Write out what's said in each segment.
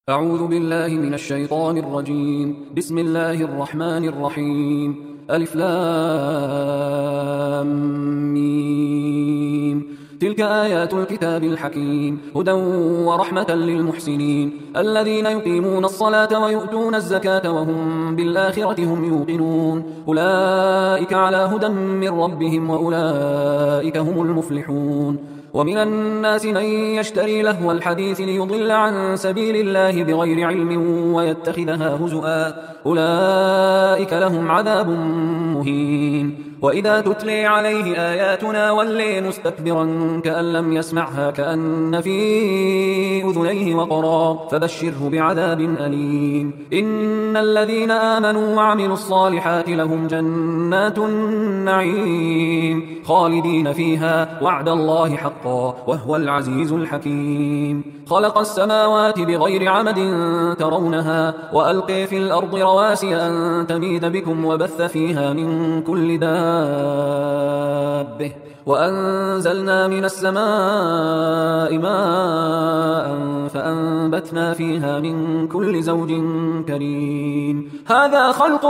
أعوذ بالله من الشيطان الرجيم. بسم الله الرحمن الرحيم. ألف لام ميم. تلك آيات الكتاب الحكيم هدى ورحمة للمحسنين الذين يقيمون الصلاة ويؤتون الزكاة وهم بالآخرة هم يوقنون أولئك على هدى من ربهم وأولئك هم المفلحون. ومن الناس من يشتري لهو الحديث ليضل عن سبيل الله بغير علم ويتخذها هزؤا أولئك لهم عذاب مهين. وإذا تتلي عليه آياتنا ولي مستكبرا كأن لم يسمعها كأن في أذنيه وقرا فبشره بعذاب أليم. إن الذين آمنوا وعملوا الصالحات لهم جنات النعيم خالدين فيها وعد الله حقا وهو العزيز الحكيم. خلق السماوات بغير عمد ترونها وألقي في الأرض رواسي أن تميد بكم وبث فيها من كل دابة وأنزلنا من السماء ماء فأنبتنا فيها من كل زوج كريم. هذا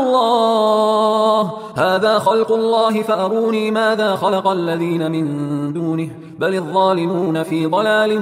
خلق الله فأروني ماذا خلق الذين من دونه بل الظالمون في ضلال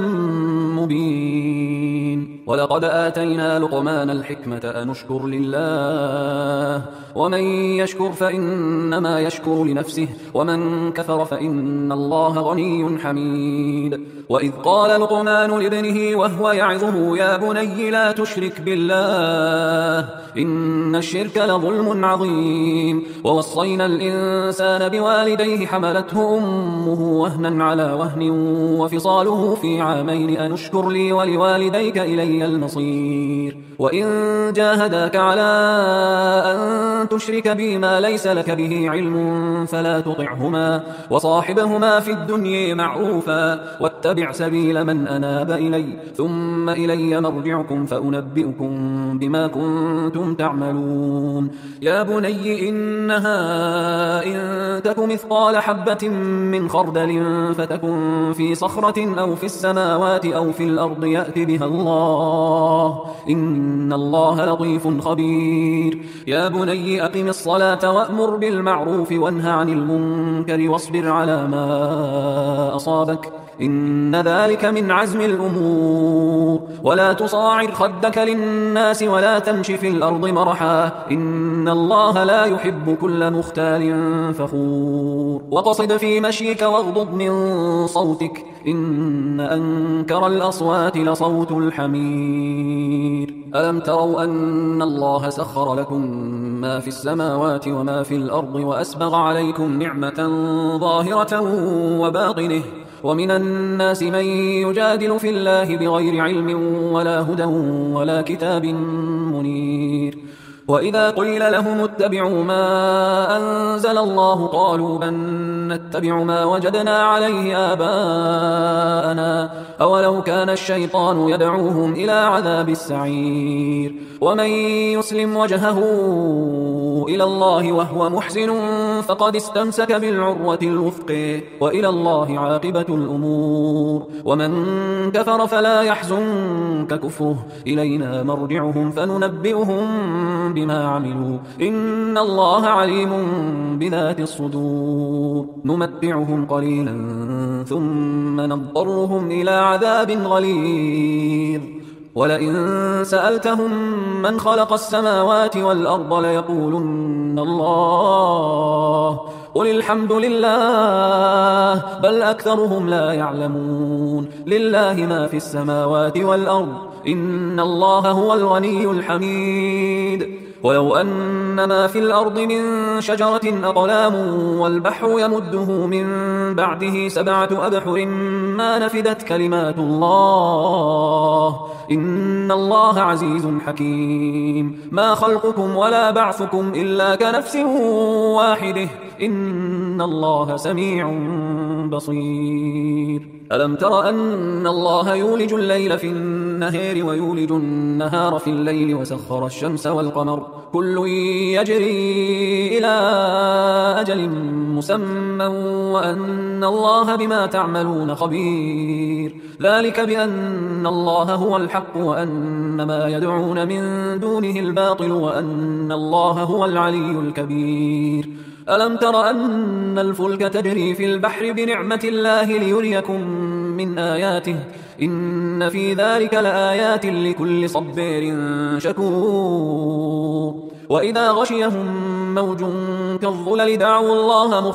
مبين. ولقد آتينا لقمان الحكمة أن اشكر لله ومن يشكر فإنما يشكر لنفسه ومن كفر فإن الله غني حميد. وإذ قال لقمان لابنه وهو يعظه يا بني لا تشرك بالله إن الشرك لظلم عظيم. ووصينا الإنسان بوالديه حملته أمه وهنا على وهن وفصاله في عامين أن اشكر لي ولوالديك إلي المصير. وإن جاهداك على أن تشرك بي ما ليس لك به علم فلا تطعهما وصاحبهما في الدنيا معروفا واتبع سبيل من أناب إلي ثم إلي مرجعكم فأنبئكم بما كنتم تعملون. يا بني إنها إن تك مثقال حبة من خردل فتكن في صخرة أو في السماوات أو في الأرض يأت بها الله إن الله لطيف خبير. يا بني أقم الصلاة وأمر بالمعروف وانه عن المنكر واصبر على ما أصابك إن ذلك من عزم الأمور. ولا تصاعر خدك للناس ولا تمش في الأرض مرحا إن الله لا يحب كل مختال فخور. وقصد في مشيك واغضض من صوتك إن أنكر الأصوات لصوت الحمير. ألم تروا أن الله سخر لكم ما في السماوات وما في الأرض وأسبغ عليكم نعمة ظاهرة وباطنه ومن الناس من يجادل في الله بغير علم ولا هدى ولا كتاب منير. وإذا قيل لهم اتبعوا ما أنزل الله قالوا بل نتبع ما وجدنا عليه آباءنا أولو كان الشيطان يدعوهم إلى عذاب السعير. ومن يسلم وجهه إلى الله وهو محسن فقد استمسك بالعروة الوثقى وإلى الله عاقبة الأمور. ومن كفر فلا يحزنك كفره إلينا مرجعهم فننبئهم بما عملوا إن الله عليم بذات الصدور. نمتعهم قليلا ثم نضطرهم إلى عذاب غليظ. ولئن سألتهم من خلق السماوات والأرض ليقولن الله قل الحمد لله بل أكثرهم لا يعلمون. لله ما في السماوات والأرض إن الله هو الغني الحميد. ولو أن ما في الأرض من شجرة أقلام والبحر يمده من بعده 7 أبحر ما نفدت كلمات الله إن الله عزيز حكيم. ما خلقكم ولا بعثكم إلا كنفس واحدة إن الله سميع بصير. ألم تر أن الله يولج الليل في النهار النهار ويولج النهار في الليل وسخر الشمس والقمر كل يجري إلى أجل مسمى وأن الله بما تعملون خبير ذلك بأن الله هو الحق وأن ما يدعون من دونه الباطل وأن الله هو العلي الكبير ألم تر أن الفلك تجري في البحر بنعمة الله ليريكم من آياته إن في ذلك لآيات لكل صبار شكور وإذا غشيهم موج كالظلل دعوا الله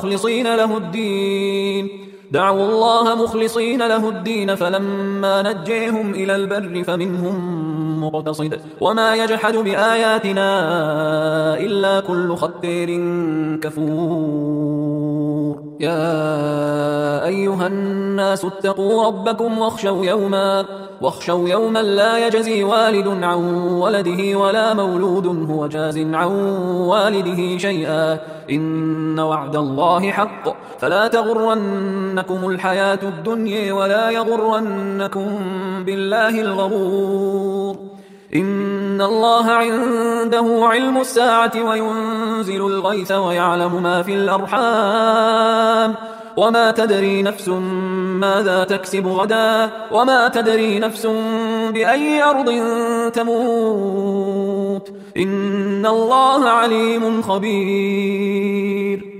مخلصين له الدين فلما نجيهم إلى البر فمنهم مقتصد وما يجحد بآياتنا إلا كل ختار كفور يا أيها الناس اتقوا ربكم واخشوا يوما لا يجزي والد عن ولده ولا مولود هو جاز عن والده شيئا إن وعد الله حق فلا تغرنكم الحياة الدنيا ولا يغرنكم بالله الغرور إن الله عنده علم الساعة وينزل الغيث ويعلم ما في الأرحام وما تدري نفس ماذا تكسب غدا وما تدري نفس بأي أرض تموت إن الله عليم خبير